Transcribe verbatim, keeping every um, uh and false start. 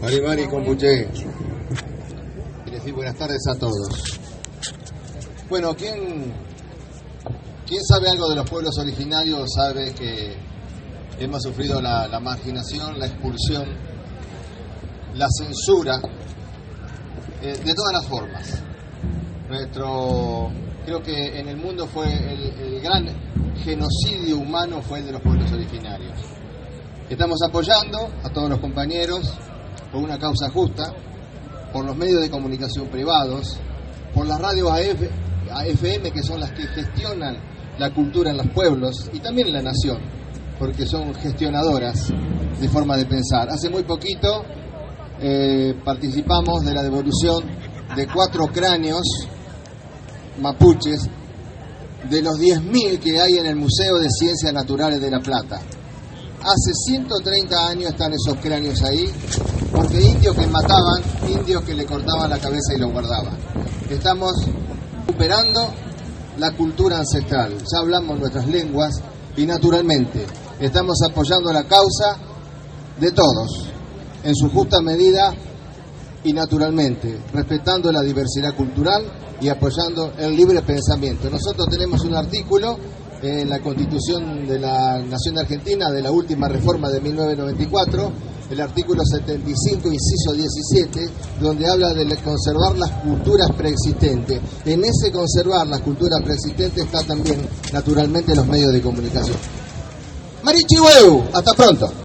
Mari Mari Compuché. Y decir buenas tardes a todos. Bueno, ¿quién, ¿quién sabe algo de los pueblos originarios sabe que hemos sufrido la, la marginación, la expulsión, la censura, eh, de todas las formas? Nuestro, creo que en el mundo fue el, el gran genocidio humano fue el de los pueblos originarios. Estamos apoyando a todos los compañeros por una causa justa, por los medios de comunicación privados, por las radios A F M, que son las que gestionan la cultura en los pueblos y también en la nación, porque son gestionadoras de forma de pensar. Hace muy poquito eh, participamos de la devolución de cuatro cráneos mapuches de los diez mil que hay en el Museo de Ciencias Naturales de La Plata. Hace ciento treinta años están esos cráneos ahí, porque indios que mataban, indios que le cortaban la cabeza y lo guardaban. Estamos recuperando la cultura ancestral, ya hablamos nuestras lenguas y naturalmente estamos apoyando la causa de todos, en su justa medida y naturalmente, respetando la diversidad cultural y apoyando el libre pensamiento. Nosotros tenemos un artículo en la Constitución de la Nación Argentina, de la última reforma de mil novecientos noventa y cuatro, el artículo setenta y cinco, inciso diecisiete, donde habla de conservar las culturas preexistentes. En ese conservar las culturas preexistentes está también, naturalmente, los medios de comunicación. Marichihueu, hasta pronto.